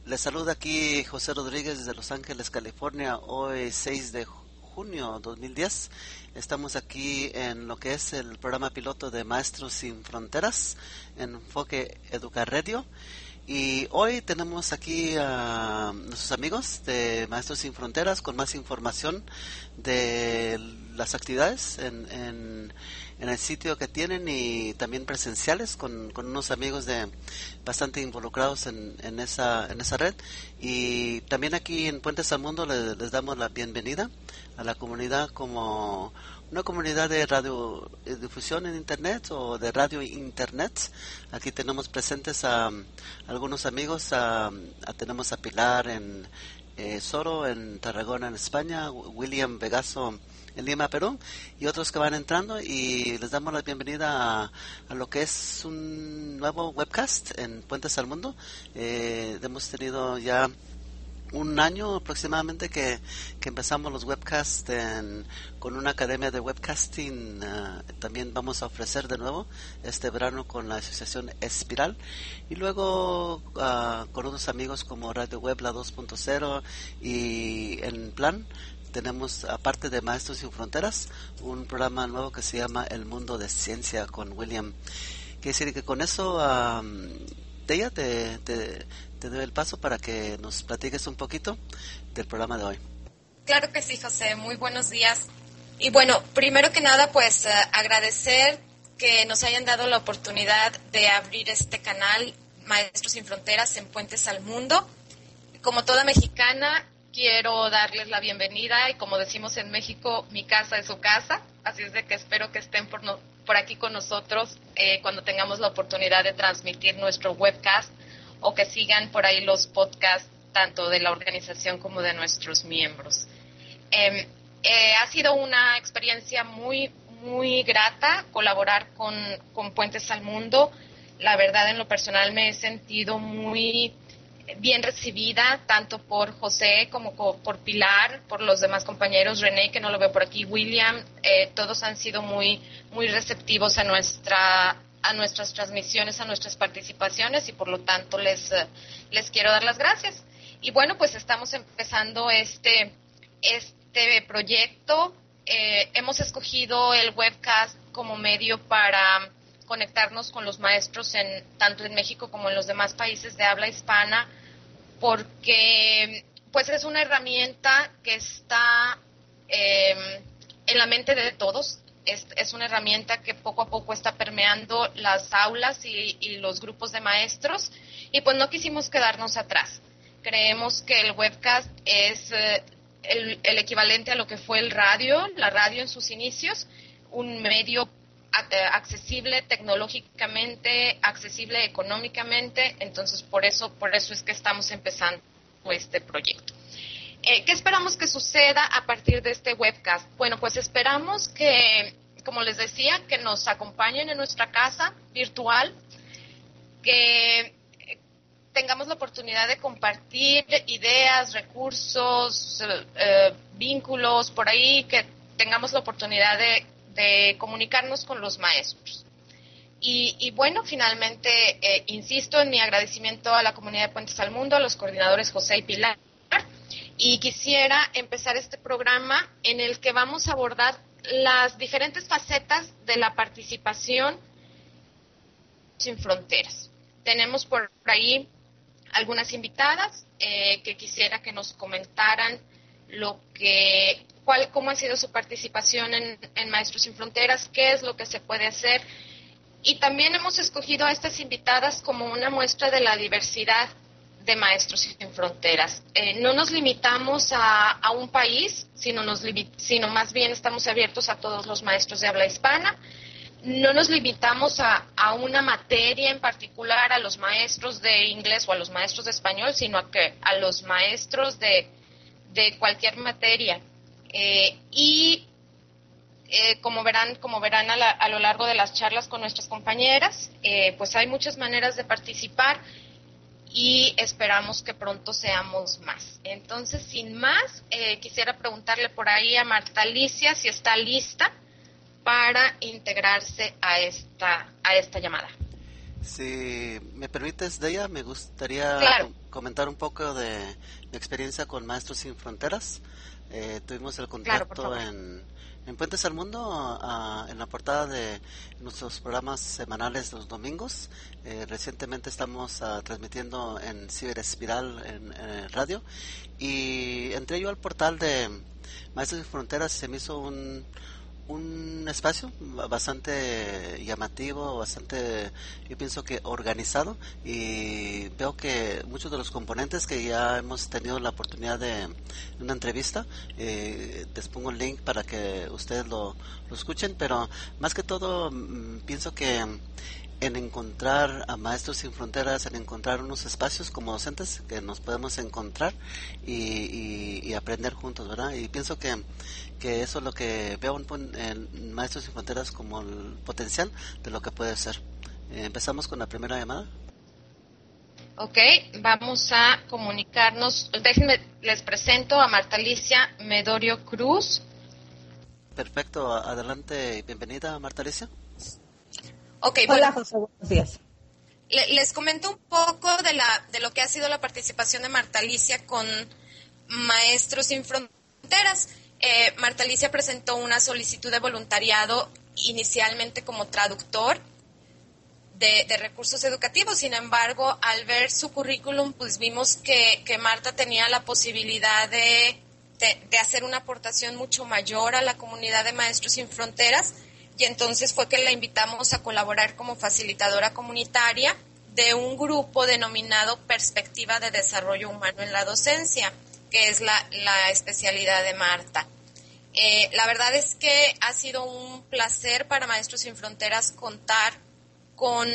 Les saluda aquí José Rodríguez desde Los Ángeles, California, hoy 6 de junio 2010. Estamos aquí en lo que es el programa piloto de Maestros Sin Fronteras, Enfoque Educar Radio. Y hoy tenemos aquí a nuestros amigos de Maestros Sin Fronteras con más información de las actividades en el sitio que tienen y también presenciales con unos amigos bastante involucrados en esa red. Y también aquí en Puentes al Mundo les damos la bienvenida a la comunidad como una comunidad de radiodifusión en internet o de radio internet. Aquí tenemos presentes a algunos amigos, tenemos a Pilar en Soro en Tarragona en España, William Vegaso en Lima, Perú, y otros que van entrando, y les damos la bienvenida a lo que es un nuevo webcast en Puentes al Mundo. Hemos tenido ya un año aproximadamente que empezamos los webcasts con una academia de webcasting. También vamos a ofrecer de nuevo este verano con la asociación Espiral, y luego con otros amigos como Radio Web La 2.0, y en plan tenemos, aparte de Maestros Sin Fronteras, un programa nuevo que se llama El Mundo de Ciencia con William. Quiere decir que con eso, Deya, te doy el paso para que nos platiques un poquito del programa de hoy. Claro que sí, José. Muy buenos días. Y bueno, primero que nada, pues agradecer que nos hayan dado la oportunidad de abrir este canal Maestros Sin Fronteras en Puentes al Mundo. Como toda mexicana, quiero darles la bienvenida, y como decimos en México, mi casa es su casa, así es de que espero que estén por aquí con nosotros cuando tengamos la oportunidad de transmitir nuestro webcast, o que sigan por ahí los podcasts tanto de la organización como de nuestros miembros. Ha sido una experiencia muy, muy grata colaborar con Puentes al Mundo. La verdad, en lo personal me he sentido muy bien recibida, tanto por José como por Pilar, por los demás compañeros, René, que no lo veo por aquí, William. Todos han sido muy, muy receptivos a nuestras transmisiones, a nuestras participaciones, y por lo tanto les quiero dar las gracias. Y bueno, pues estamos empezando este proyecto. Hemos escogido el webcast como medio para conectarnos con los maestros tanto en México como en los demás países de habla hispana, porque pues es una herramienta que está en la mente de todos. Es una herramienta que poco a poco está permeando las aulas y los grupos de maestros, y pues no quisimos quedarnos atrás. Creemos que el webcast es el equivalente a lo que fue la radio en sus inicios, un medio accesible tecnológicamente, accesible económicamente. Entonces por eso es que estamos empezando este proyecto. ¿Qué esperamos que suceda a partir de este webcast? Bueno, pues esperamos que, como les decía, que nos acompañen en nuestra casa virtual, que tengamos la oportunidad de compartir ideas, recursos, vínculos por ahí, que tengamos la oportunidad de comunicarnos con los maestros. Y bueno, finalmente, insisto en mi agradecimiento a la comunidad de Puentes al Mundo, a los coordinadores José y Pilar, y quisiera empezar este programa en el que vamos a abordar las diferentes facetas de la participación sin fronteras. Tenemos por ahí algunas invitadas que quisiera que nos comentaran cómo ha sido su participación en Maestros Sin Fronteras, qué es lo que se puede hacer. Y también hemos escogido a estas invitadas como una muestra de la diversidad de Maestros Sin Fronteras. No nos limitamos a un país, sino más bien estamos abiertos a todos los maestros de habla hispana. No nos limitamos a una materia en particular, a los maestros de inglés o a los maestros de español, sino a los maestros de cualquier materia. Como verán a lo largo de las charlas con nuestras compañeras, pues hay muchas maneras de participar, y esperamos que pronto seamos más. Entonces, sin más, quisiera preguntarle por ahí a Marta Alicia si está lista para integrarse a esta llamada. Si me permites, Deya, me gustaría Claro, comentar un poco de mi experiencia con Maestros Sin Fronteras. Tuvimos el claro, por contacto favor. en Puentes al Mundo, en la portada de nuestros programas semanales los domingos. Recientemente estamos transmitiendo en Ciber Espiral en radio, y entré yo al portal de Maestros Sin Fronteras. Se me hizo un espacio bastante llamativo, bastante, yo pienso que organizado, y veo que muchos de los componentes que ya hemos tenido la oportunidad de una entrevista, les pongo el link para que ustedes lo escuchen, pero más que todo pienso que en encontrar a Maestros Sin Fronteras, en encontrar unos espacios como docentes que nos podemos encontrar y aprender juntos, ¿verdad? Y pienso que eso es lo que veo en Maestros Sin Fronteras como el potencial de lo que puede ser. Empezamos con la primera llamada. Ok, vamos a comunicarnos. Déjenme, les presento a Marta Alicia Medorio Cruz. Perfecto, adelante y bienvenida, Marta Alicia. Ok, Hola, bueno, José, buenos días. les comento un poco de lo que ha sido la participación de Marta Alicia con Maestros Sin Fronteras. Marta Alicia presentó una solicitud de voluntariado inicialmente como traductor de recursos educativos. Sin embargo, al ver su currículum, pues vimos que Marta tenía la posibilidad de hacer una aportación mucho mayor a la comunidad de Maestros Sin Fronteras, y entonces fue que la invitamos a colaborar como facilitadora comunitaria de un grupo denominado Perspectiva de Desarrollo Humano en la Docencia, que es la especialidad de Marta. La verdad es que ha sido un placer para Maestros Sin Fronteras contar con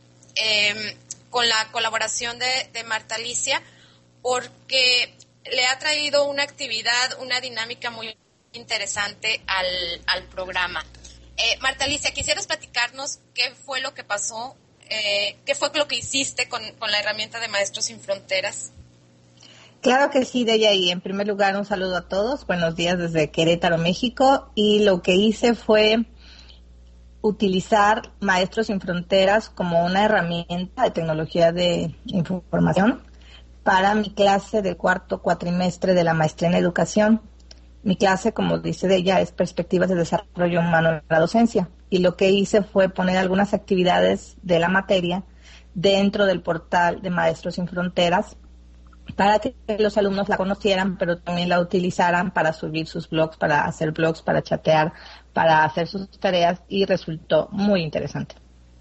la colaboración de Marta Alicia, porque le ha traído una actividad, una dinámica muy interesante al programa. Marta Alicia, ¿quisieras platicarnos qué fue lo que pasó, qué fue lo que hiciste con la herramienta de Maestros Sin Fronteras? Claro que sí, Deya, y en primer lugar un saludo a todos. Buenos días desde Querétaro, México. Y lo que hice fue utilizar Maestros Sin Fronteras como una herramienta de tecnología de información para mi clase del cuarto cuatrimestre de la maestría en educación. Mi clase, como dice Deya, es Perspectivas de Desarrollo Humano en la Docencia. Y lo que hice fue poner algunas actividades de la materia dentro del portal de Maestros Sin Fronteras para que los alumnos la conocieran, pero también la utilizaran para subir sus blogs, para hacer blogs, para chatear, para hacer sus tareas, y resultó muy interesante.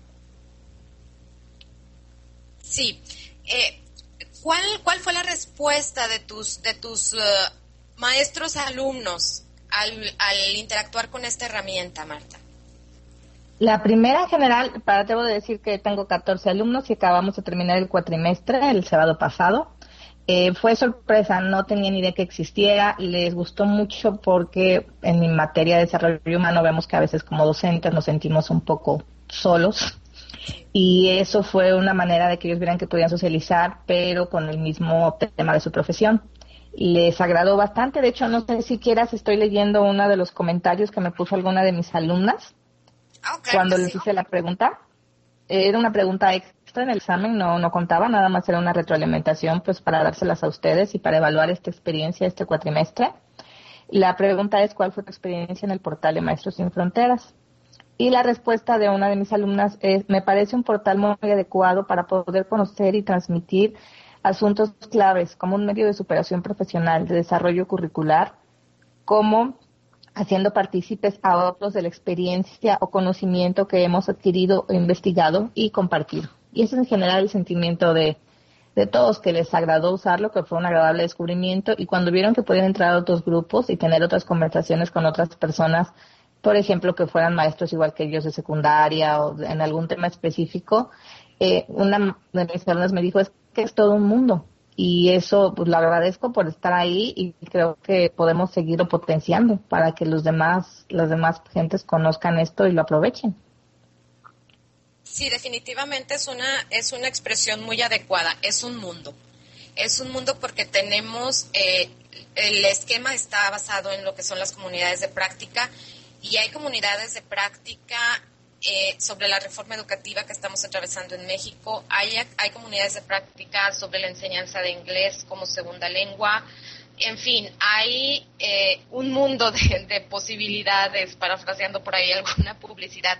Sí. ¿Cuál fue la respuesta de tus maestros alumnos al interactuar con esta herramienta, Marta? La primera en general, debo de decir que tengo 14 alumnos y acabamos de terminar el cuatrimestre el sábado pasado. Fue sorpresa, no tenía ni idea que existiera, les gustó mucho porque en mi materia de desarrollo humano vemos que a veces como docentes nos sentimos un poco solos, y eso fue una manera de que ellos vieran que podían socializar, pero con el mismo tema de su profesión. Les agradó bastante. De hecho, no sé si quieras, estoy leyendo uno de los comentarios que me puso alguna de mis alumnas Claro cuando que les sí. hice la pregunta. Era una pregunta extra en el examen, no contaba, nada más era una retroalimentación pues para dárselas a ustedes y para evaluar esta experiencia este cuatrimestre. La pregunta es: ¿cuál fue tu experiencia en el portal de Maestros Sin Fronteras? Y la respuesta de una de mis alumnas es: me parece un portal muy adecuado para poder conocer y transmitir asuntos claves como un medio de superación profesional, de desarrollo curricular, como haciendo partícipes a otros de la experiencia o conocimiento que hemos adquirido o investigado y compartido. Y ese es en general el sentimiento de todos, que les agradó usarlo, que fue un agradable descubrimiento, y cuando vieron que podían entrar a otros grupos y tener otras conversaciones con otras personas, por ejemplo, que fueran maestros igual que ellos de secundaria o en algún tema específico, una de mis alumnas me dijo: es que es todo un mundo. Y eso pues lo agradezco por estar ahí, y creo que podemos seguirlo potenciando para que las demás gentes conozcan esto y lo aprovechen. Sí, definitivamente es una expresión muy adecuada. Es un mundo. Es un mundo porque tenemos, el esquema está basado en lo que son las comunidades de práctica, y hay comunidades de práctica sobre la reforma educativa que estamos atravesando en México. Hay comunidades de práctica sobre la enseñanza de inglés como segunda lengua. En fin, hay un mundo de posibilidades, parafraseando por ahí alguna publicidad.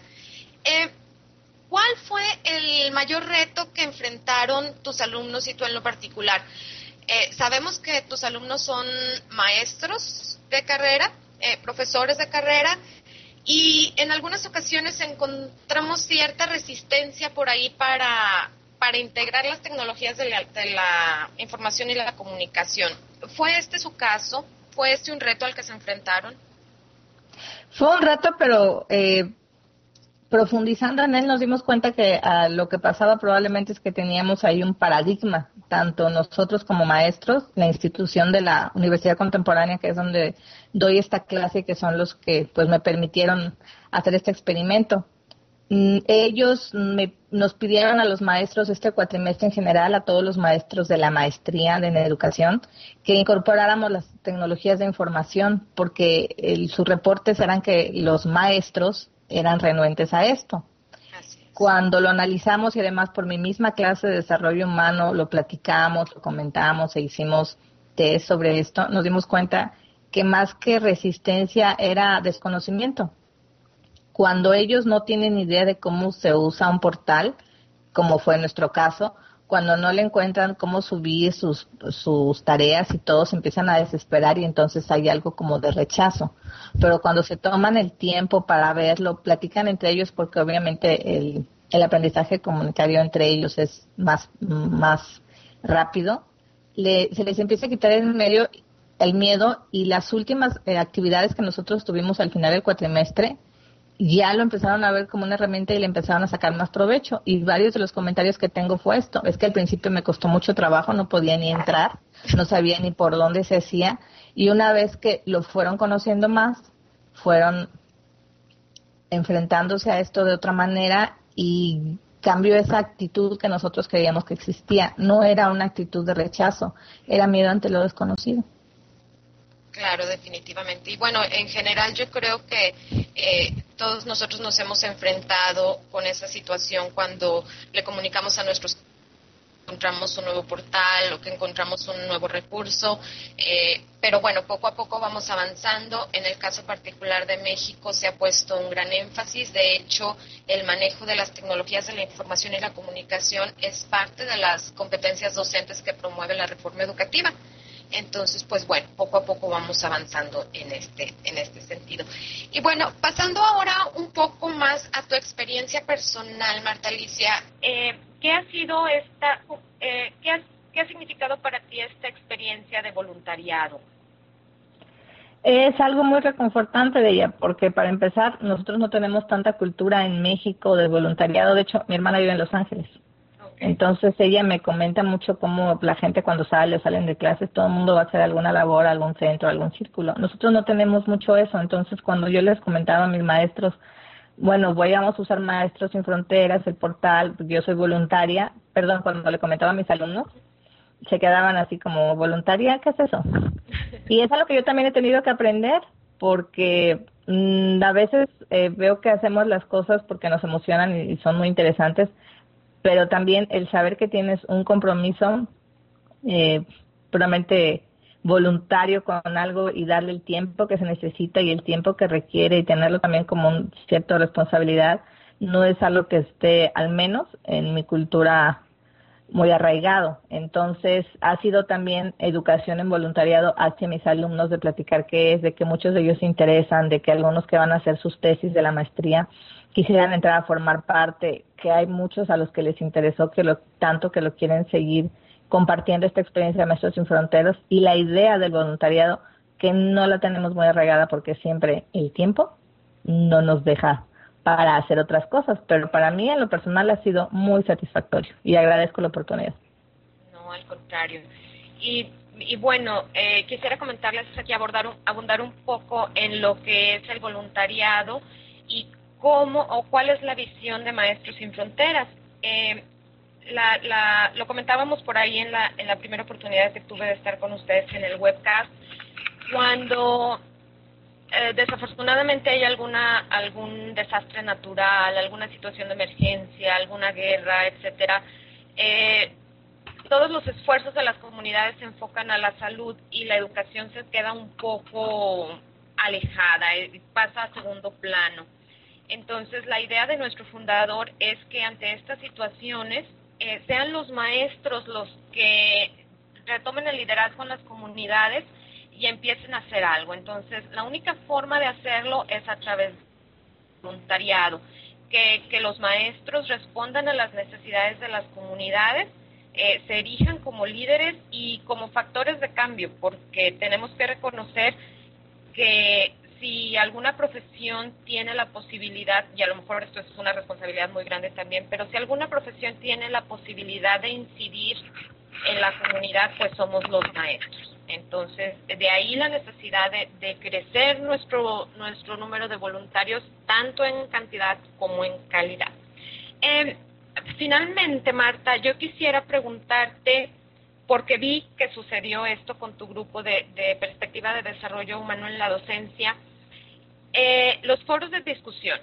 ¿Cuál fue el mayor reto que enfrentaron tus alumnos y tú en lo particular? Sabemos que tus alumnos son maestros de carrera, profesores de carrera, y en algunas ocasiones encontramos cierta resistencia por ahí para integrar las tecnologías de la información y la comunicación. ¿Fue este su caso? ¿Fue este un reto al que se enfrentaron? Fue un reto, pero profundizando en él nos dimos cuenta que lo que pasaba probablemente es que teníamos ahí un paradigma, tanto nosotros como maestros, la institución de la Universidad Contemporánea, que es donde doy esta clase, que son los que pues me permitieron hacer este experimento. Ellos nos pidieron a los maestros este cuatrimestre en general, a todos los maestros de la maestría en educación, que incorporáramos las tecnologías de información, porque sus reportes eran que los maestros eran renuentes a esto. Cuando lo analizamos y además por mi misma clase de desarrollo humano lo platicamos, lo comentamos e hicimos test sobre esto, nos dimos cuenta que más que resistencia era desconocimiento. Cuando ellos no tienen idea de cómo se usa un portal, como fue nuestro caso, cuando no le encuentran cómo subir sus tareas y todos empiezan a desesperar y entonces hay algo como de rechazo. Pero cuando se toman el tiempo para verlo, platican entre ellos porque obviamente el aprendizaje comunitario entre ellos es más rápido, se les empieza a quitar el miedo y las últimas actividades que nosotros tuvimos al final del cuatrimestre ya lo empezaron a ver como una herramienta y le empezaron a sacar más provecho. Y varios de los comentarios que tengo fue esto. Es que al principio me costó mucho trabajo, no podía ni entrar, no sabía ni por dónde se hacía. Y una vez que lo fueron conociendo más, fueron enfrentándose a esto de otra manera y cambió esa actitud que nosotros creíamos que existía. No era una actitud de rechazo, era miedo ante lo desconocido. Claro, definitivamente. Y bueno, en general yo creo que todos nosotros nos hemos enfrentado con esa situación cuando le comunicamos a nuestros encontramos un nuevo portal o que encontramos un nuevo recurso, pero bueno, poco a poco vamos avanzando. En el caso particular de México se ha puesto un gran énfasis. De hecho, el manejo de las tecnologías de la información y la comunicación es parte de las competencias docentes que promueve la reforma educativa. Entonces, pues bueno, poco a poco vamos avanzando en este sentido. Y bueno, pasando ahora un poco más a tu experiencia personal, Marta Alicia, ¿qué ha sido qué ha significado para ti esta experiencia de voluntariado? Es algo muy reconfortante de ella, porque para empezar, nosotros no tenemos tanta cultura en México de voluntariado. De hecho, mi hermana vive en Los Ángeles. Entonces ella me comenta mucho cómo la gente cuando salen de clases, todo el mundo va a hacer alguna labor, algún centro, algún círculo. Nosotros no tenemos mucho eso, entonces cuando yo les comentaba a mis maestros, bueno, vamos a usar Maestros Sin Fronteras, el portal, porque yo soy voluntaria, cuando le comentaba a mis alumnos, se quedaban así como, ¿voluntaria? ¿Qué es eso? Y es algo que yo también he tenido que aprender, porque a veces veo que hacemos las cosas porque nos emocionan y son muy interesantes, pero también el saber que tienes un compromiso puramente voluntario con algo y darle el tiempo que se necesita y el tiempo que requiere y tenerlo también como un cierta responsabilidad, no es algo que esté, al menos en mi cultura, muy arraigado. Entonces, ha sido también educación en voluntariado hacia mis alumnos de platicar qué es, de que muchos de ellos se interesan, de que algunos que van a hacer sus tesis de la maestría quisieran entrar a formar parte, que hay muchos a los que les interesó tanto que lo quieren seguir compartiendo esta experiencia de Maestros Sin Fronteras y la idea del voluntariado que no la tenemos muy arraigada porque siempre el tiempo no nos deja para hacer otras cosas, pero para mí en lo personal ha sido muy satisfactorio y agradezco la oportunidad. No, al contrario. Y bueno, quisiera comentarles aquí, abundar un poco en lo que es el voluntariado y cómo o cuál es la visión de Maestros Sin Fronteras. Lo comentábamos por ahí en la primera oportunidad que tuve de estar con ustedes en el webcast, cuando desafortunadamente hay algún desastre natural, alguna situación de emergencia, alguna guerra, etcétera, todos los esfuerzos de las comunidades se enfocan a la salud y la educación se queda un poco alejada, pasa a segundo plano. Entonces, la idea de nuestro fundador es que ante estas situaciones sean los maestros los que retomen el liderazgo en las comunidades y empiecen a hacer algo. Entonces, la única forma de hacerlo es a través del voluntariado, que los maestros respondan a las necesidades de las comunidades, se erijan como líderes y como factores de cambio, porque tenemos que reconocer que si alguna profesión tiene la posibilidad, y a lo mejor esto es una responsabilidad muy grande también, pero si alguna profesión tiene la posibilidad de incidir en la comunidad, pues somos los maestros. Entonces, de ahí la necesidad de crecer nuestro número de voluntarios, tanto en cantidad como en calidad. Finalmente, Marta, yo quisiera preguntarte, porque vi que sucedió esto con tu grupo de perspectiva de desarrollo humano en la docencia, los foros de discusión.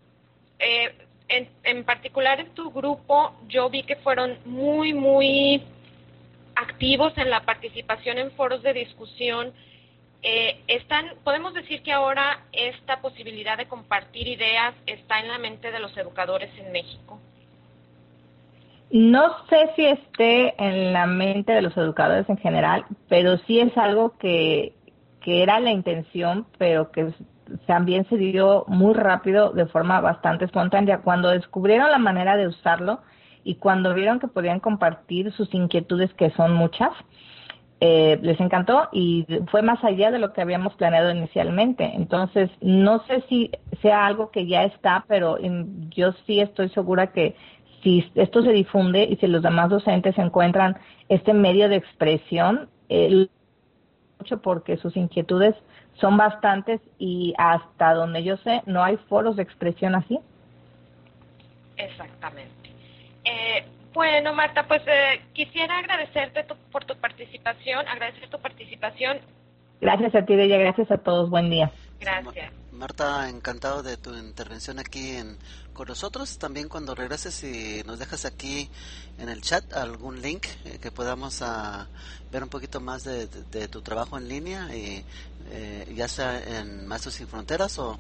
En particular en tu grupo, yo vi que fueron muy activos en la participación en foros de discusión. Podemos decir que ahora esta posibilidad de compartir ideas está en la mente de los educadores en México. No sé si esté en la mente de los educadores en general, pero sí es algo que era la intención, pero que también se dio muy rápido, de forma bastante espontánea. Cuando descubrieron la manera de usarlo y cuando vieron que podían compartir sus inquietudes, que son muchas, les encantó y fue más allá de lo que habíamos planeado inicialmente. Entonces, no sé si sea algo que ya está, pero yo sí estoy segura que si esto se difunde y si los demás docentes encuentran este medio de expresión, mucho porque sus inquietudes son bastantes y hasta donde yo sé no hay foros de expresión así. Exactamente. Bueno, Marta, pues quisiera agradecerte por tu participación, agradecer tu participación. Gracias a ti, Deya, gracias a todos, buen día. Gracias. Marta, encantado de tu intervención aquí con nosotros. También cuando regreses y nos dejas aquí en el chat algún link que podamos ver un poquito más de tu trabajo en línea, ya sea en Maestros Sin Fronteras o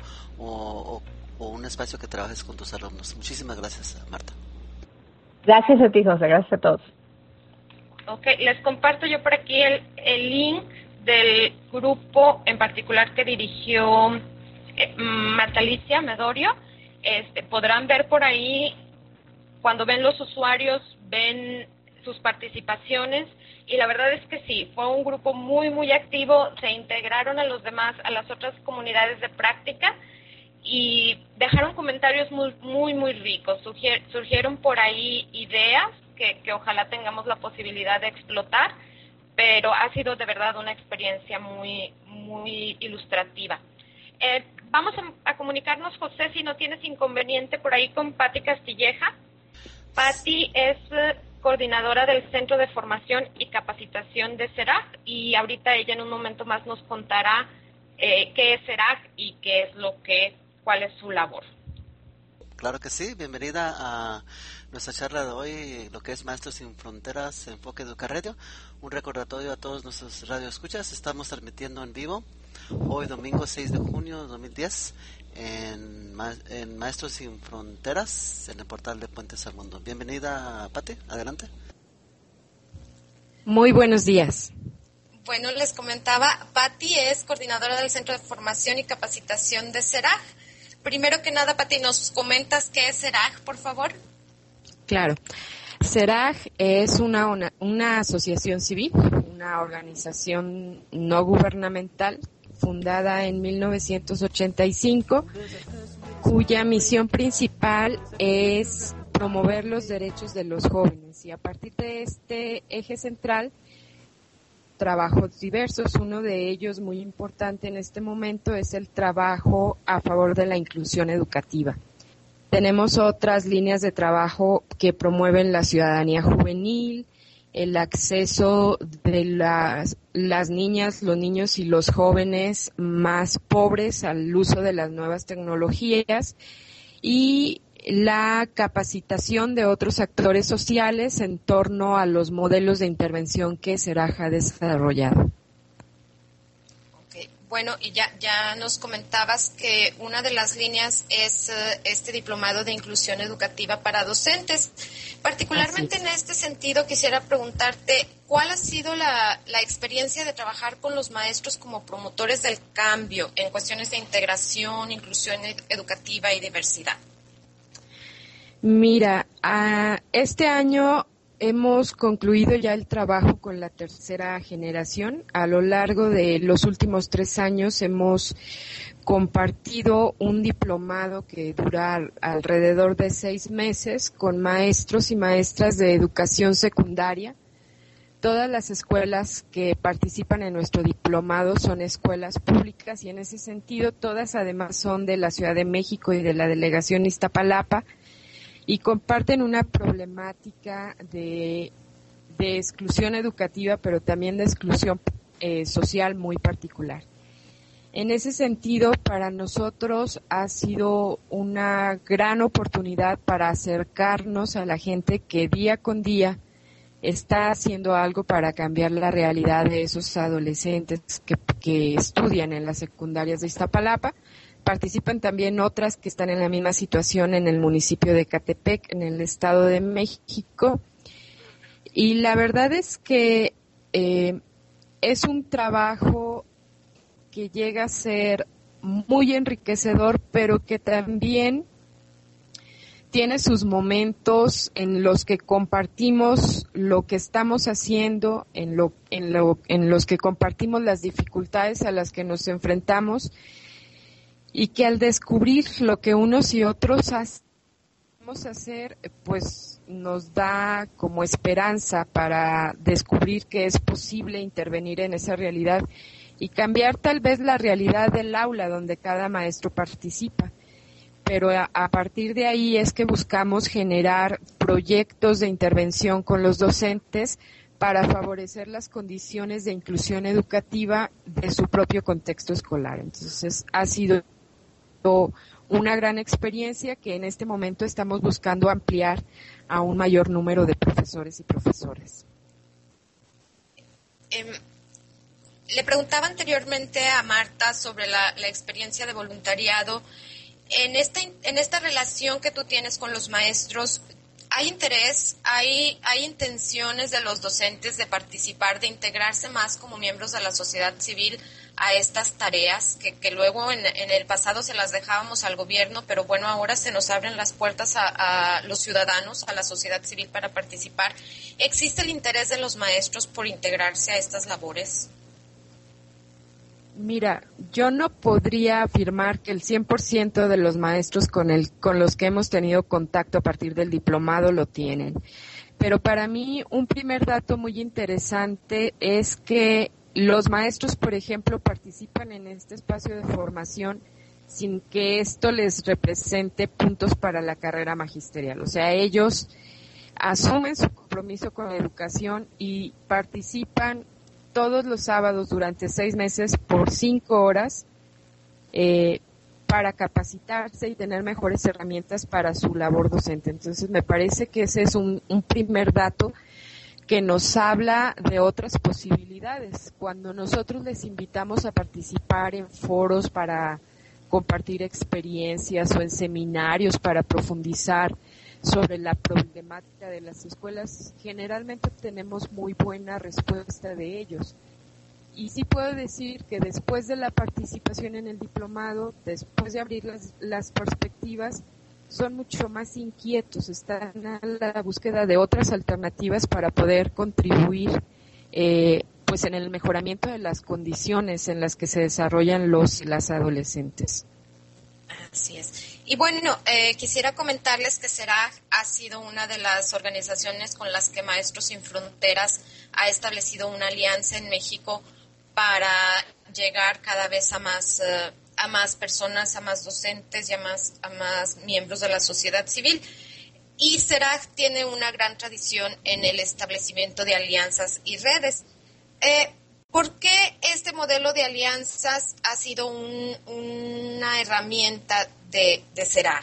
un espacio que trabajes con tus alumnos. Muchísimas gracias, Marta. Gracias a ti, José, gracias a todos. Ok, les comparto yo por aquí el link del grupo en particular que dirigió Marta Alicia Medorio. Podrán ver por ahí, cuando ven los usuarios, ven sus participaciones, y la verdad es que sí, fue un grupo muy activo, se integraron a las otras comunidades de práctica y dejaron comentarios muy ricos. Surgieron por ahí ideas que ojalá tengamos la posibilidad de explotar, pero ha sido de verdad una experiencia muy ilustrativa. Vamos a comunicarnos, José, si no tienes inconveniente, por ahí con Patti Castilleja. Patti es coordinadora del Centro de Formación y Capacitación de CERAG, y ahorita ella en un momento más nos contará qué es CERAG y cuál es su labor. Claro que sí, bienvenida a nuestra charla de hoy, lo que es Maestros Sin Fronteras, Enfoque Educa Radio. Un recordatorio a todos nuestros radioescuchas, estamos transmitiendo en vivo hoy domingo 6 de junio de 2010 en Maestros Sin Fronteras, en el portal de Puentes al Mundo. Bienvenida, Patti, adelante. Muy buenos días. Bueno, les comentaba, Patti es coordinadora del Centro de Formación y Capacitación de CERAG. Primero que nada, Patti, ¿nos comentas qué es CERAG, por favor? Claro. CERAG es una asociación civil, una organización no gubernamental fundada en 1985, cuya misión principal es promover los derechos de los jóvenes, y a partir de este eje central, trabajos diversos. Uno de ellos muy importante en este momento es el trabajo a favor de la inclusión educativa. Tenemos otras líneas de trabajo que promueven la ciudadanía juvenil, el acceso de las niñas, los niños y los jóvenes más pobres al uso de las nuevas tecnologías y la capacitación de otros actores sociales en torno a los modelos de intervención que SERAJ ha desarrollado. Bueno, y ya nos comentabas que una de las líneas es este diplomado de inclusión educativa para docentes. Particularmente en este sentido, quisiera preguntarte, ¿cuál ha sido la experiencia de trabajar con los maestros como promotores del cambio en cuestiones de integración, inclusión educativa y diversidad? Mira, este año hemos concluido ya el trabajo con la tercera generación. A lo largo de los últimos 3 años hemos compartido un diplomado que dura alrededor de 6 meses con maestros y maestras de educación secundaria. Todas las escuelas que participan en nuestro diplomado son escuelas públicas y en ese sentido todas además son de la Ciudad de México y de la delegación Iztapalapa, y comparten una problemática de exclusión educativa, pero también de exclusión social muy particular. En ese sentido, para nosotros ha sido una gran oportunidad para acercarnos a la gente que día con día está haciendo algo para cambiar la realidad de esos adolescentes que estudian en las secundarias de Iztapalapa. Participan también otras que están en la misma situación en el municipio de Ecatepec, en el Estado de México. Y la verdad es que es un trabajo que llega a ser muy enriquecedor, pero que también tiene sus momentos en los que compartimos lo que estamos haciendo, en los que compartimos las dificultades a las que nos enfrentamos, y que al descubrir lo que unos y otros vamos a hacer, pues nos da como esperanza para descubrir que es posible intervenir en esa realidad y cambiar tal vez la realidad del aula donde cada maestro participa. Pero a partir de ahí es que buscamos generar proyectos de intervención con los docentes para favorecer las condiciones de inclusión educativa de su propio contexto escolar. Entonces, ha sido una gran experiencia que en este momento estamos buscando ampliar a un mayor número de profesores y profesoras. Le preguntaba anteriormente a Marta sobre la experiencia de voluntariado. En esta relación que tú tienes con los maestros, ¿hay interés, hay intenciones de los docentes de participar, de integrarse más como miembros de la sociedad civil a estas tareas que luego en el pasado se las dejábamos al gobierno, pero bueno, ahora se nos abren las puertas a los ciudadanos, a la sociedad civil para participar? ¿Existe el interés de los maestros por integrarse a estas labores? Mira, yo no podría afirmar que el 100% de los maestros con los que hemos tenido contacto a partir del diplomado lo tienen. Pero para mí un primer dato muy interesante es que los maestros, por ejemplo, participan en este espacio de formación sin que esto les represente puntos para la carrera magisterial. O sea, ellos asumen su compromiso con la educación y participan todos los sábados durante 6 meses por 5 horas para capacitarse y tener mejores herramientas para su labor docente. Entonces, me parece que ese es un primer dato que nos habla de otras posibilidades. Cuando nosotros les invitamos a participar en foros para compartir experiencias o en seminarios para profundizar sobre la problemática de las escuelas, generalmente tenemos muy buena respuesta de ellos. Y sí puedo decir que después de la participación en el diplomado, después de abrir las perspectivas, son mucho más inquietos, están a la búsqueda de otras alternativas para poder contribuir pues en el mejoramiento de las condiciones en las que se desarrollan los y las adolescentes. Así es. Y bueno, quisiera comentarles que SERAJ ha sido una de las organizaciones con las que Maestros Sin Fronteras ha establecido una alianza en México para llegar cada vez a más personas, a más docentes y a más miembros de la sociedad civil. y CERAG tiene una gran tradición en el establecimiento de alianzas y redes. ¿Por qué este modelo de alianzas ha sido una herramienta de CERAG?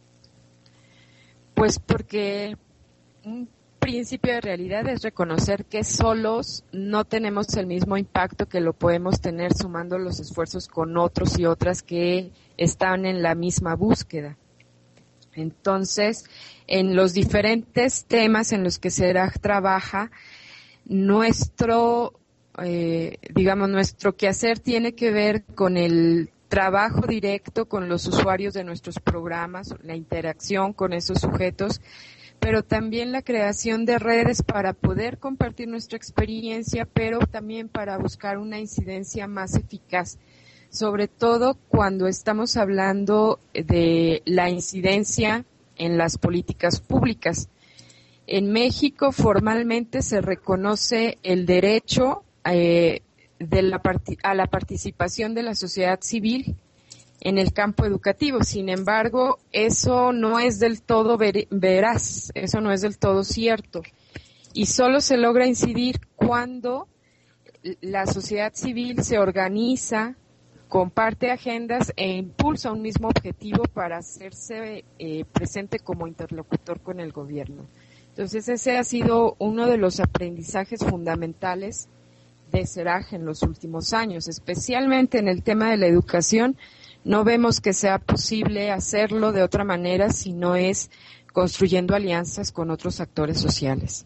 Pues porque un principio de realidad es reconocer que solos no tenemos el mismo impacto que lo podemos tener sumando los esfuerzos con otros y otras que están en la misma búsqueda. Entonces, en los diferentes temas en los que CERAG trabaja, nuestro quehacer tiene que ver con el trabajo directo con los usuarios de nuestros programas, la interacción con esos sujetos, pero también la creación de redes para poder compartir nuestra experiencia, pero también para buscar una incidencia más eficaz, sobre todo cuando estamos hablando de la incidencia en las políticas públicas. En México formalmente se reconoce el derecho a la participación de la sociedad civil en el campo educativo. Sin embargo, eso no es del todo veraz, eso no es del todo cierto. Y solo se logra incidir cuando la sociedad civil se organiza, comparte agendas e impulsa un mismo objetivo para hacerse presente como interlocutor con el gobierno. Entonces, ese ha sido uno de los aprendizajes fundamentales de CERAG en los últimos años, especialmente en el tema de la educación. No vemos que sea posible hacerlo de otra manera si no es construyendo alianzas con otros actores sociales.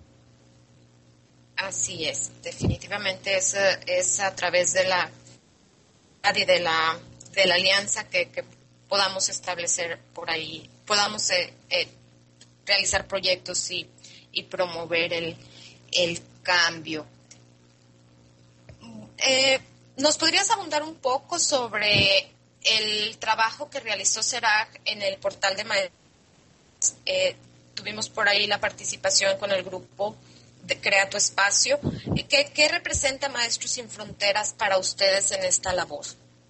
Así es, definitivamente es a través de la alianza que podamos establecer por ahí, podamos realizar proyectos y promover el cambio. ¿Nos podrías abundar un poco sobre el trabajo que realizó CERAG en el portal de maestros? Tuvimos por ahí la participación con el grupo de Crea tu Espacio. ¿Qué representa Maestros Sin Fronteras para ustedes en esta labor?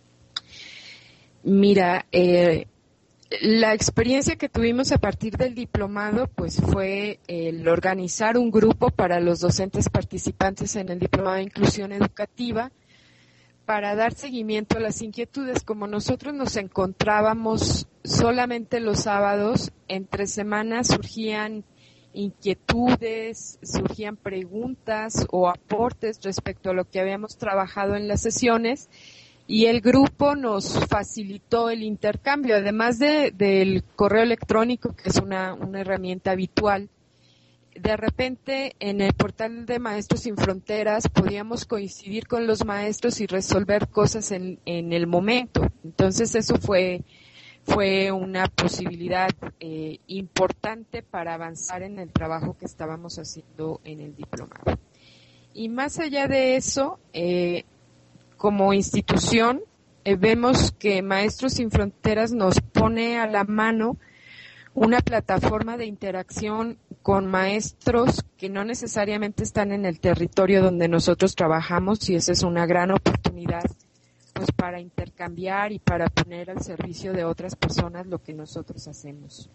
Mira, la experiencia que tuvimos a partir del diplomado pues fue el organizar un grupo para los docentes participantes en el diplomado de inclusión educativa para dar seguimiento a las inquietudes. Como nosotros nos encontrábamos solamente los sábados, entre semanas surgían inquietudes, surgían preguntas o aportes respecto a lo que habíamos trabajado en las sesiones, y el grupo nos facilitó el intercambio, además del correo electrónico, que es una herramienta habitual. De repente, en el portal de Maestros Sin Fronteras podíamos coincidir con los maestros y resolver cosas en el momento. Entonces, eso fue una posibilidad importante para avanzar en el trabajo que estábamos haciendo en el diplomado. Y más allá de eso, como institución, vemos que Maestros Sin Fronteras nos pone a la mano una plataforma de interacción con maestros que no necesariamente están en el territorio donde nosotros trabajamos, y esa es una gran oportunidad pues para intercambiar y para poner al servicio de otras personas lo que nosotros hacemos.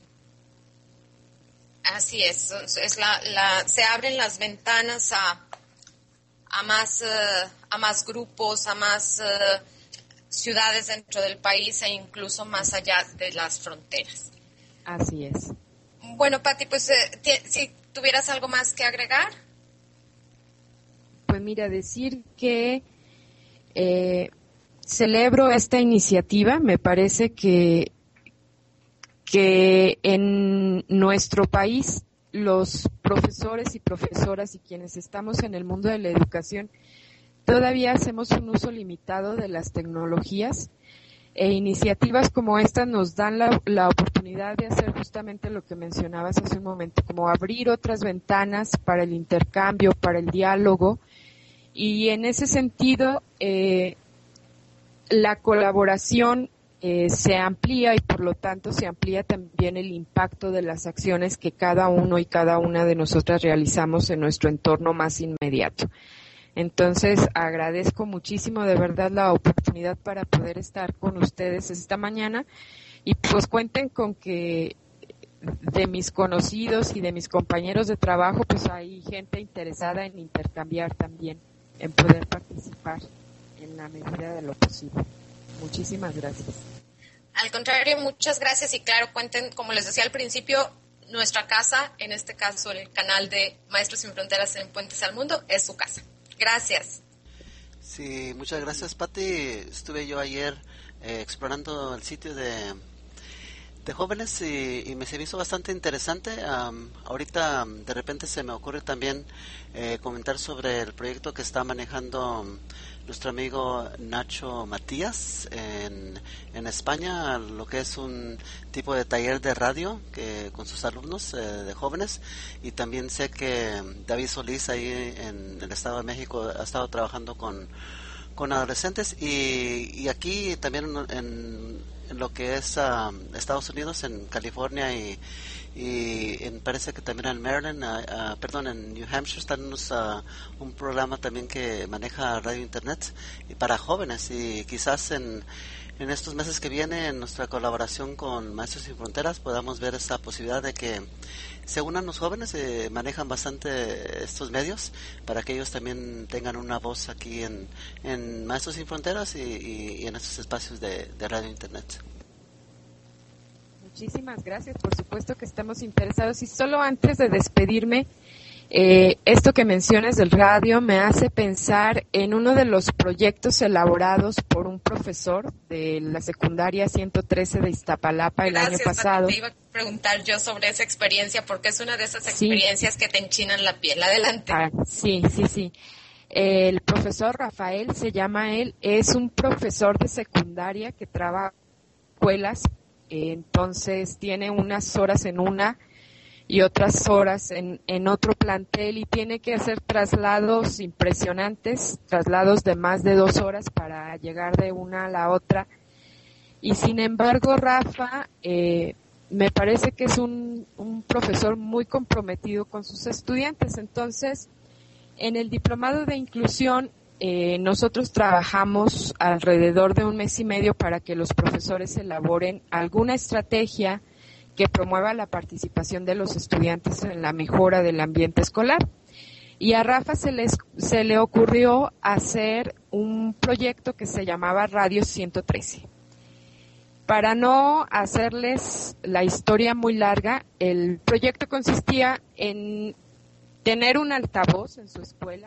Así es se abren las ventanas a más grupos, a más ciudades dentro del país e incluso más allá de las fronteras. Así es. Bueno, Pati, pues si tuvieras algo más que agregar. Pues mira, decir que celebro esta iniciativa. Me parece que en nuestro país los profesores y profesoras y quienes estamos en el mundo de la educación todavía hacemos un uso limitado de las tecnologías, e iniciativas como esta nos dan la oportunidad de hacer justamente lo que mencionabas hace un momento, como abrir otras ventanas para el intercambio, para el diálogo, y en ese sentido la colaboración se amplía, y por lo tanto se amplía también el impacto de las acciones que cada uno y cada una de nosotras realizamos en nuestro entorno más inmediato. Entonces, agradezco muchísimo de verdad la oportunidad para poder estar con ustedes esta mañana, y pues cuenten con que de mis conocidos y de mis compañeros de trabajo, pues hay gente interesada en intercambiar también, en poder participar en la medida de lo posible. Muchísimas gracias. Al contrario, muchas gracias y claro, cuenten, como les decía al principio, nuestra casa, en este caso el canal de Maestros Sin Fronteras en Puentes al Mundo, es su casa. Gracias. Sí, muchas gracias, Pati. Estuve yo ayer explorando el sitio de jóvenes y me se me hizo bastante interesante. Ahorita de repente se me ocurre también comentar sobre el proyecto que está manejando nuestro amigo Nacho Matías en España, lo que es un tipo de taller de radio que con sus alumnos de jóvenes, y también sé que David Solís ahí en el Estado de México ha estado trabajando con adolescentes y aquí también en lo que es Estados Unidos, en California y parece que también en Maryland, en New Hampshire están un programa también que maneja radio internet y para jóvenes, y quizás en estos meses que vienen, en nuestra colaboración con Maestros Sin Fronteras, podamos ver esa posibilidad de que se unan los jóvenes, manejan bastante estos medios, para que ellos también tengan una voz aquí en Maestros Sin Fronteras y en estos espacios de radio internet. Muchísimas gracias, por supuesto que estamos interesados. Y solo antes de despedirme, esto que mencionas del radio me hace pensar en uno de los proyectos elaborados por un profesor de la secundaria 113 de Iztapalapa el año pasado. Te iba a preguntar yo sobre esa experiencia, porque es una de esas experiencias que te enchinan la piel. Adelante. Sí. El profesor Rafael, se llama él, es un profesor de secundaria que trabaja en escuelas, entonces tiene unas horas en una y otras horas en otro plantel, y tiene que hacer traslados impresionantes, traslados de más de 2 horas para llegar de una a la otra. Y sin embargo, Rafa me parece que es un profesor muy comprometido con sus estudiantes. Entonces, en el diplomado de inclusión, nosotros trabajamos alrededor de 1 mes y medio para que los profesores elaboren alguna estrategia que promueva la participación de los estudiantes en la mejora del ambiente escolar. Y a Rafa se le ocurrió hacer un proyecto que se llamaba Radio 113. Para no hacerles la historia muy larga, el proyecto consistía en tener un altavoz en su escuela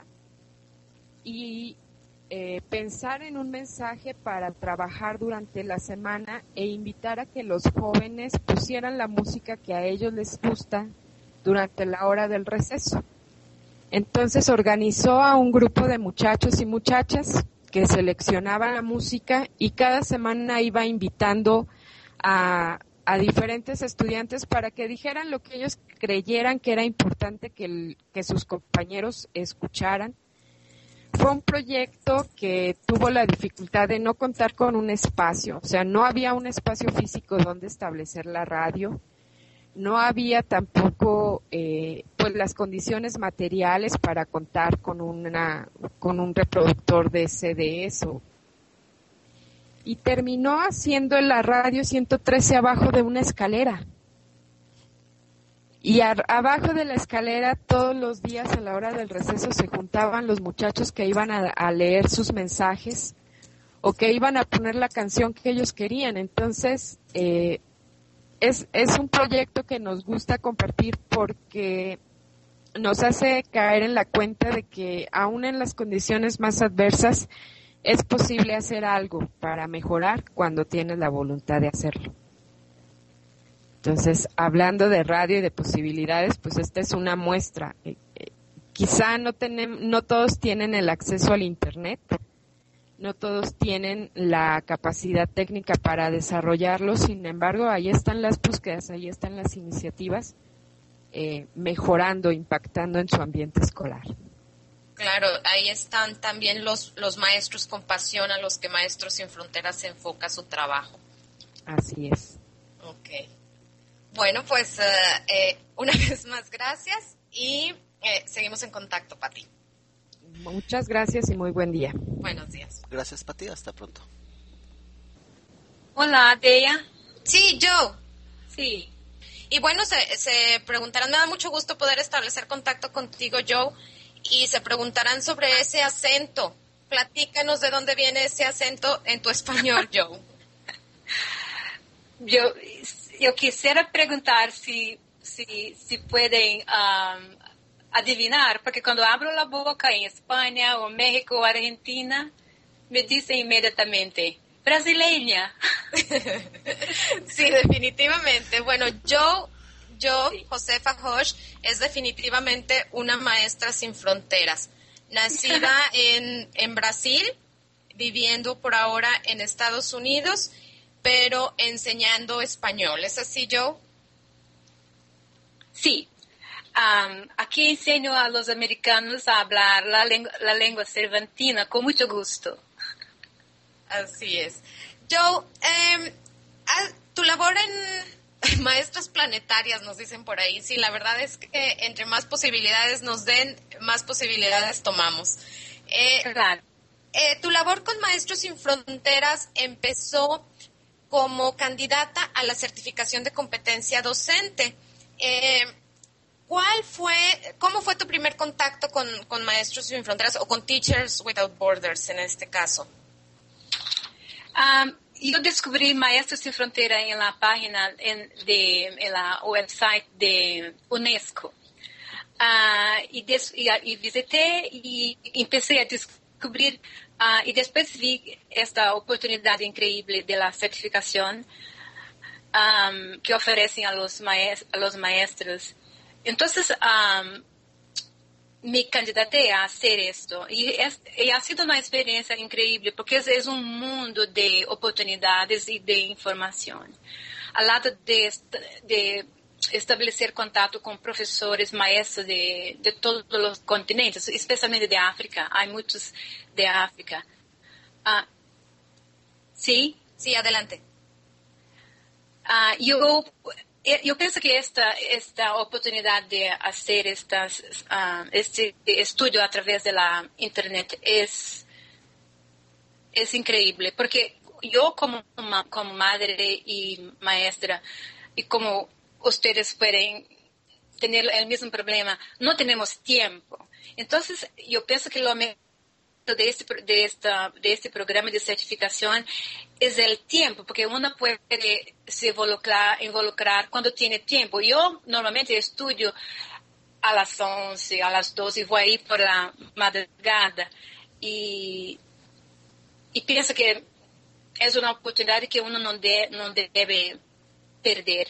y pensar en un mensaje para trabajar durante la semana e invitar a que los jóvenes pusieran la música que a ellos les gusta durante la hora del receso. Entonces organizó a un grupo de muchachos y muchachas que seleccionaban la música y cada semana iba invitando a diferentes estudiantes para que dijeran lo que ellos creyeran que era importante que sus compañeros escucharan. Fue un proyecto que tuvo la dificultad de no contar con un espacio, o sea, no había un espacio físico donde establecer la radio, no había tampoco pues las condiciones materiales para contar con un reproductor de CDs y terminó haciendo la radio 113 abajo de una escalera. Y abajo de la escalera todos los días a la hora del receso se juntaban los muchachos que iban a leer sus mensajes o que iban a poner la canción que ellos querían. Entonces, es un proyecto que nos gusta compartir porque nos hace caer en la cuenta de que aún en las condiciones más adversas es posible hacer algo para mejorar cuando tienes la voluntad de hacerlo. Entonces, hablando de radio y de posibilidades, pues esta es una muestra. Quizá no todos tienen el acceso al Internet, no todos tienen la capacidad técnica para desarrollarlo, sin embargo, ahí están las búsquedas, ahí están las iniciativas, mejorando, impactando en su ambiente escolar. Claro, ahí están también los maestros con pasión a los que Maestros Sin Fronteras se enfoca su trabajo. Así es. Ok. Bueno, pues una vez más gracias y seguimos en contacto, Pati. Muchas gracias y muy buen día. Buenos días. Gracias, Pati. Hasta pronto. Hola, Deya. Sí, yo. Sí. Y bueno, se preguntarán, me da mucho gusto poder establecer contacto contigo, Joe, y se preguntarán sobre ese acento. Platícanos de dónde viene ese acento en tu español, Joe. Yo quisiera preguntar si pueden adivinar, porque cuando abro la boca en España o México o Argentina, me dicen inmediatamente, brasileña. Sí, definitivamente. Bueno, yo Sí. Josefa Hosh, es definitivamente una maestra sin fronteras. Nacida en Brasil, viviendo por ahora en Estados Unidos, pero enseñando español. ¿Es así, Joe? Sí. Aquí enseño a los americanos a hablar la lengua cervantina con mucho gusto. Así es. Joe, tu labor en maestras planetarias, nos dicen por ahí. Sí, la verdad es que entre más posibilidades nos den, más posibilidades tomamos. Claro. Tu labor con Maestros Sin Fronteras empezó como candidata a la certificación de competencia docente. ¿Cómo fue tu primer contacto con Maestros Sin Fronteras o con Teachers Without Borders en este caso? Yo descubrí Maestros Sin Frontera en la página, en la website de UNESCO. Y visité y empecé a descubrir, y después vi esta oportunidad increíble de la certificación que ofrecen a los maestros. Entonces, me candidaté a hacer esto y ha sido una experiencia increíble porque es un mundo de oportunidades y de información. Al lado de establecer contacto con profesores, maestros de todos los continentes, especialmente de África. Hay muchos de África. ¿Sí? Sí, adelante. Yo pienso que esta oportunidad de hacer este estudio a través de la Internet es increíble, porque yo como madre y maestra, y como ustedes pueden tener el mismo problema, no tenemos tiempo. Entonces, yo pienso que lo mejor de este programa de certificación es el tiempo, porque uno puede se involucrar cuando tiene tiempo. Yo normalmente estudio a las 11, a las 12 y voy ahí por la madrugada y pienso que es una oportunidad que uno no debe perder.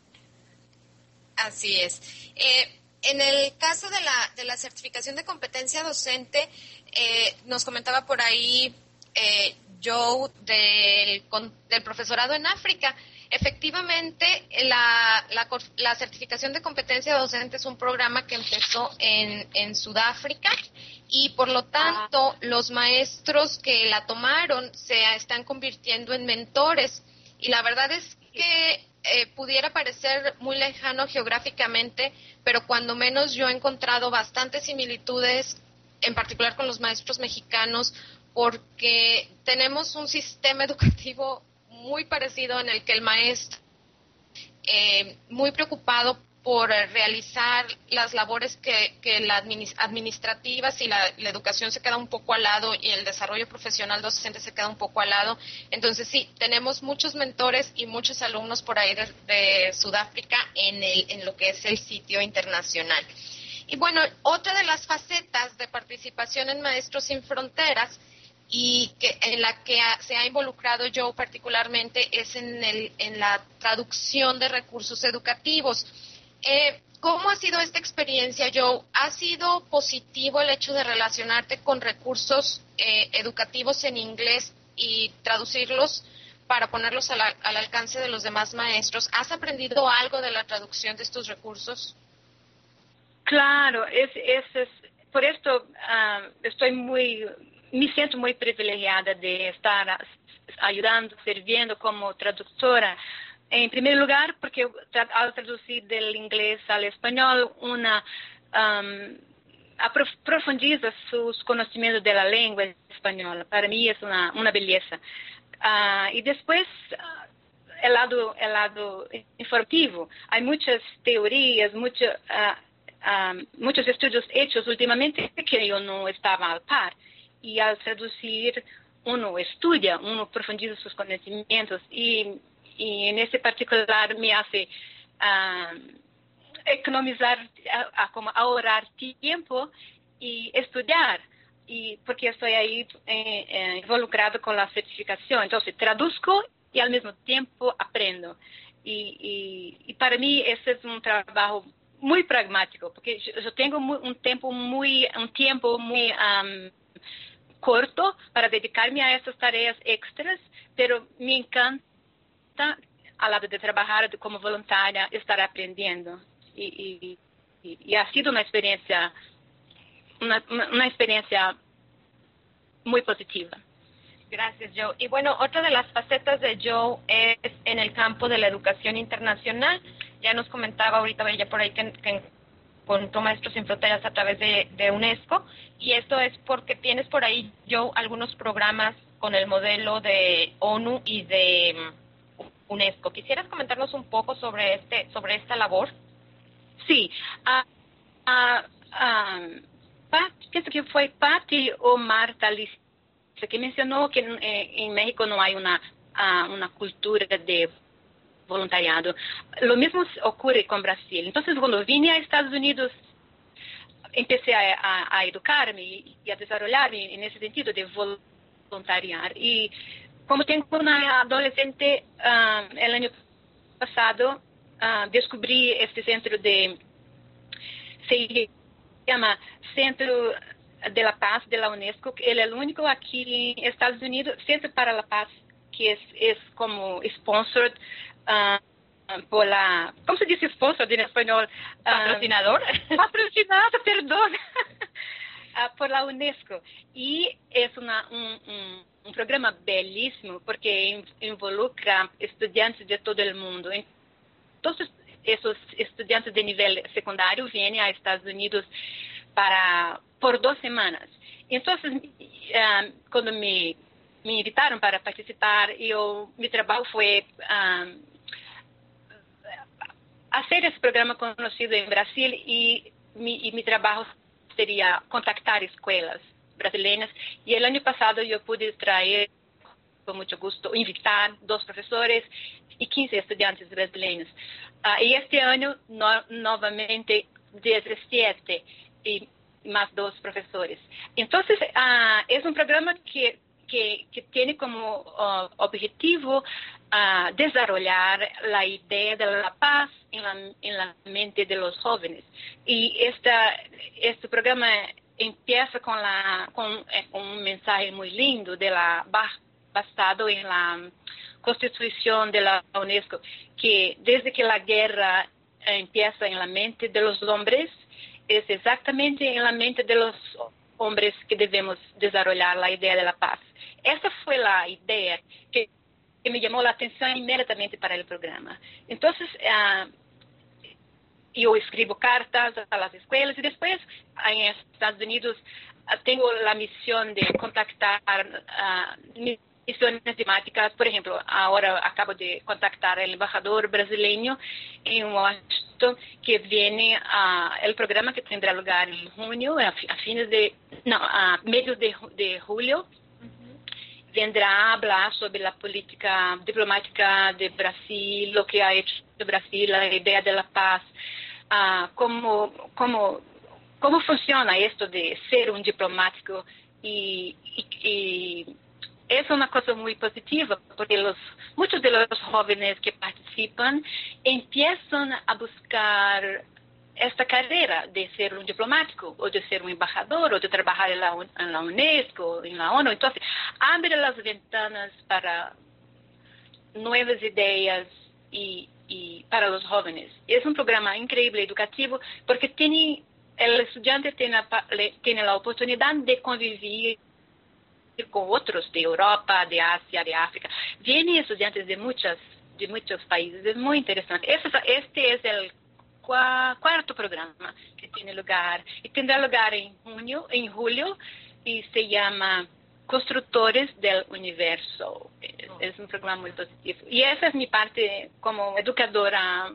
Así es. En el caso de la certificación de competencia docente, nos comentaba por ahí Joe del profesorado en África. Efectivamente, la certificación de competencia docente es un programa que empezó en Sudáfrica y por lo tanto los maestros que la tomaron se están convirtiendo en mentores y la verdad es que pudiera parecer muy lejano geográficamente, pero cuando menos yo he encontrado bastantes similitudes, en particular con los maestros mexicanos, porque tenemos un sistema educativo muy parecido en el que el maestro, muy preocupado por realizar las labores que la administrativas y la educación se queda un poco al lado y el desarrollo profesional docente se queda un poco al lado. Entonces sí, tenemos muchos mentores y muchos alumnos por ahí de Sudáfrica en lo que es el sitio internacional. Y bueno, otra de las facetas de participación en Maestros Sin Fronteras y en la que se ha involucrado yo particularmente es en la traducción de recursos educativos. ¿Cómo ha sido esta experiencia, Joe? ¿Ha sido positivo el hecho de relacionarte con recursos educativos en inglés y traducirlos para ponerlos al alcance de los demás maestros? ¿Has aprendido algo de la traducción de estos recursos? Claro, por esto me siento muy privilegiada de estar ayudando, sirviendo como traductora. En primer lugar, porque al traducir del inglés al español, una profundiza sus conocimientos de la lengua española. Para mí es una belleza. Y después, el lado informativo. Hay muchas teorías, muchos estudios hechos últimamente que yo no estaba al par. Y al traducir, uno estudia, uno profundiza sus conocimientos y en ese particular me hace economizar, como ahorrar tiempo y estudiar. Y porque estoy ahí involucrado con la certificación. Entonces, traduzco y al mismo tiempo aprendo. Y para mí ese es un trabajo muy pragmático, porque yo tengo un tiempo muy corto para dedicarme a esas tareas extras, pero me encanta, al lado de trabajar como voluntaria, estar aprendiendo. Y ha sido una experiencia muy positiva. Gracias, Joe. Y bueno, otra de las facetas de Joe es en el campo de la educación internacional. Ya nos comentaba ahorita ella por ahí que encontró Maestros Sin Fronteras a través de UNESCO. Y esto es porque tienes por ahí, Joe, algunos programas con el modelo de ONU y de UNESCO. ¿Quisieras comentarnos un poco sobre esta labor? Sí. Pienso que fue Patti o Marta Liz que mencionó que en México no hay una cultura de voluntariado. Lo mismo ocurre con Brasil. Entonces, cuando vine a Estados Unidos, empecé a educarme y a desarrollarme en ese sentido de voluntariar. Y como tengo una adolescente, el año pasado descubrí este centro se llama Centro de la Paz de la UNESCO. Él es el único aquí en Estados Unidos, Centro para la Paz, que es como sponsored por la... ¿Cómo se dice sponsored en español? Patrocinador. Patrocinado, perdón. Por la UNESCO. Y es un programa belísimo porque involucra estudiantes de todo el mundo. Entonces, esos estudiantes de nivel secundario vienen a Estados Unidos por 2 semanas. Entonces, cuando me invitaron para participar, mi trabajo fue hacer ese programa conocido en Brasil y mi trabajo sería contactar escuelas brasileñas. Y el año pasado yo pude traer, con mucho gusto, invitar 2 profesores y 15 estudiantes brasileños. Y este año, nuevamente, 17 y más 2 profesores. Entonces, es un programa que tiene como objetivo desarrollar la idea de la paz en la mente de los jóvenes. Y este programa empieza con un mensaje muy lindo basado en la Constitución de la UNESCO, que desde que la guerra empieza en la mente de los hombres, es exactamente en la mente de los hombres que debemos desarrollar la idea de la paz. Esa fue la idea que me llamó la atención inmediatamente para el programa. Entonces, yo escribo cartas a las escuelas y después en Estados Unidos tengo la misión de contactar misiones temáticas. Por ejemplo, ahora acabo de contactar al embajador brasileño en Washington, que viene el programa que tendrá lugar en junio, a medios de julio. Vendrá a hablar sobre la política diplomática de Brasil, lo que ha hecho Brasil, la idea de la paz, cómo funciona esto de ser un diplomático y es una cosa muy positiva porque muchos de los jóvenes que participan empiezan a buscar esta carrera de ser un diplomático o de ser un embajador o de trabajar en la UNESCO, en la ONU. Entonces, abre las ventanas para nuevas ideas y para los jóvenes. Es un programa increíble, educativo, porque el estudiante tiene la oportunidad de convivir con otros de Europa, de Asia, de África. Vienen estudiantes de muchos países. Es muy interesante. Este es el 4º programa que tiene lugar y tendrá lugar en julio y se llama Constructores del Universo. es un programa muy positivo. Y esa es mi parte como educadora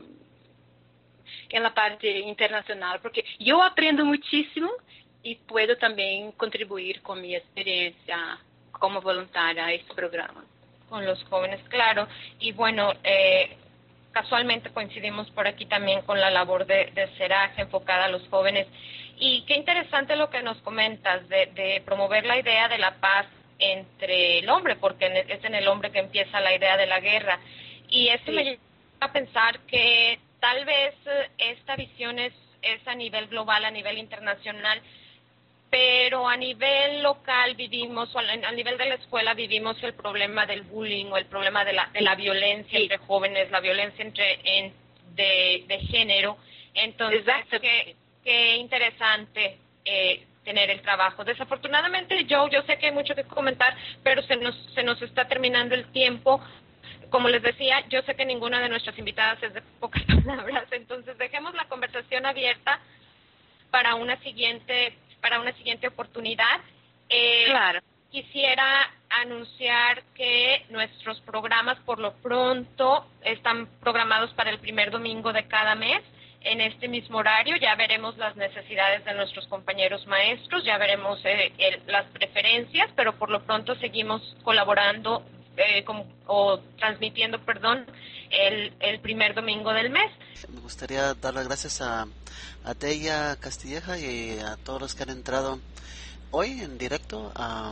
en la parte internacional, porque yo aprendo muchísimo y puedo también contribuir con mi experiencia como voluntaria a este programa. Con los jóvenes, claro. Y bueno, casualmente coincidimos por aquí también con la labor de CERAG enfocada a los jóvenes. Y qué interesante lo que nos comentas de promover la idea de la paz entre el hombre, porque es en el hombre que empieza la idea de la guerra. Y esto me lleva a pensar que tal vez esta visión es a nivel global, a nivel internacional, pero a nivel local vivimos, o a nivel de la escuela vivimos el problema del bullying o el problema de la violencia entre jóvenes, la violencia de género. Entonces, qué interesante tener el trabajo. Desafortunadamente, yo sé que hay mucho que comentar, pero se nos está terminando el tiempo. Como les decía, yo sé que ninguna de nuestras invitadas es de pocas palabras, entonces dejemos la conversación abierta para una siguiente oportunidad. Claro. Quisiera anunciar que nuestros programas por lo pronto están programados para el primer domingo de cada mes en este mismo horario. Ya veremos las necesidades de nuestros compañeros maestros, ya veremos las preferencias, pero por lo pronto seguimos colaborando transmitiendo, el primer domingo del mes. Me gustaría dar las gracias a Deya Castilleja y a todos los que han entrado hoy en directo.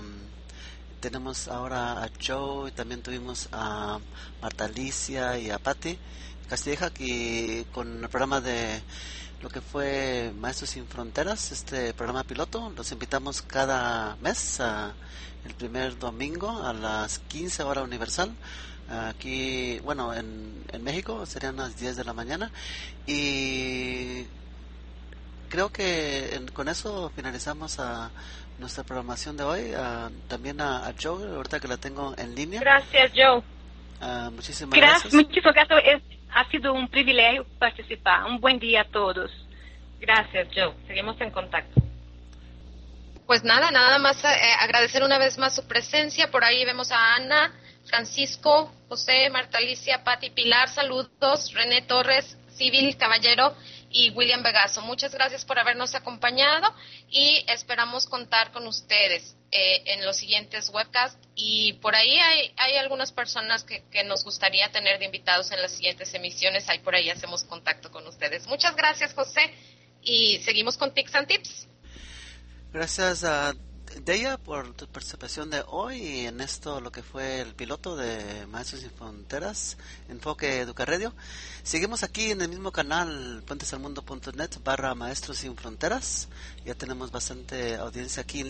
Tenemos ahora a Joe, y también tuvimos a Marta Alicia y a Patti Castilleja aquí con el programa de lo que fue Maestros Sin Fronteras, este programa piloto. Los invitamos cada mes el primer domingo a las 15 horas universal. Aquí, bueno, en México serían las 10 de la mañana. Y creo que con eso finalizamos nuestra programación de hoy. También a Joe, ahorita que la tengo en línea. Gracias, Joe. Muchísimas gracias. Muchísimas gracias. Ha sido un privilegio participar. Un buen día a todos. Gracias, Joe. Seguimos en contacto. Pues nada más agradecer una vez más su presencia. Por ahí vemos a Ana, Francisco, José, Marta Alicia, Patti, Pilar, saludos, René Torres, Civil Caballero y William Vegaso. Muchas gracias por habernos acompañado y esperamos contar con ustedes en los siguientes webcasts. Y por ahí hay algunas personas que nos gustaría tener de invitados en las siguientes emisiones. Ahí por ahí hacemos contacto con ustedes. Muchas gracias, José, y seguimos con Tics and Tips. Gracias a Deya por tu participación de hoy en esto, lo que fue el piloto de Maestros Sin Fronteras, Enfoque Educaradio. Seguimos aquí en el mismo canal, puentesalmundo.net/Maestros Sin Fronteras. Ya tenemos bastante audiencia aquí.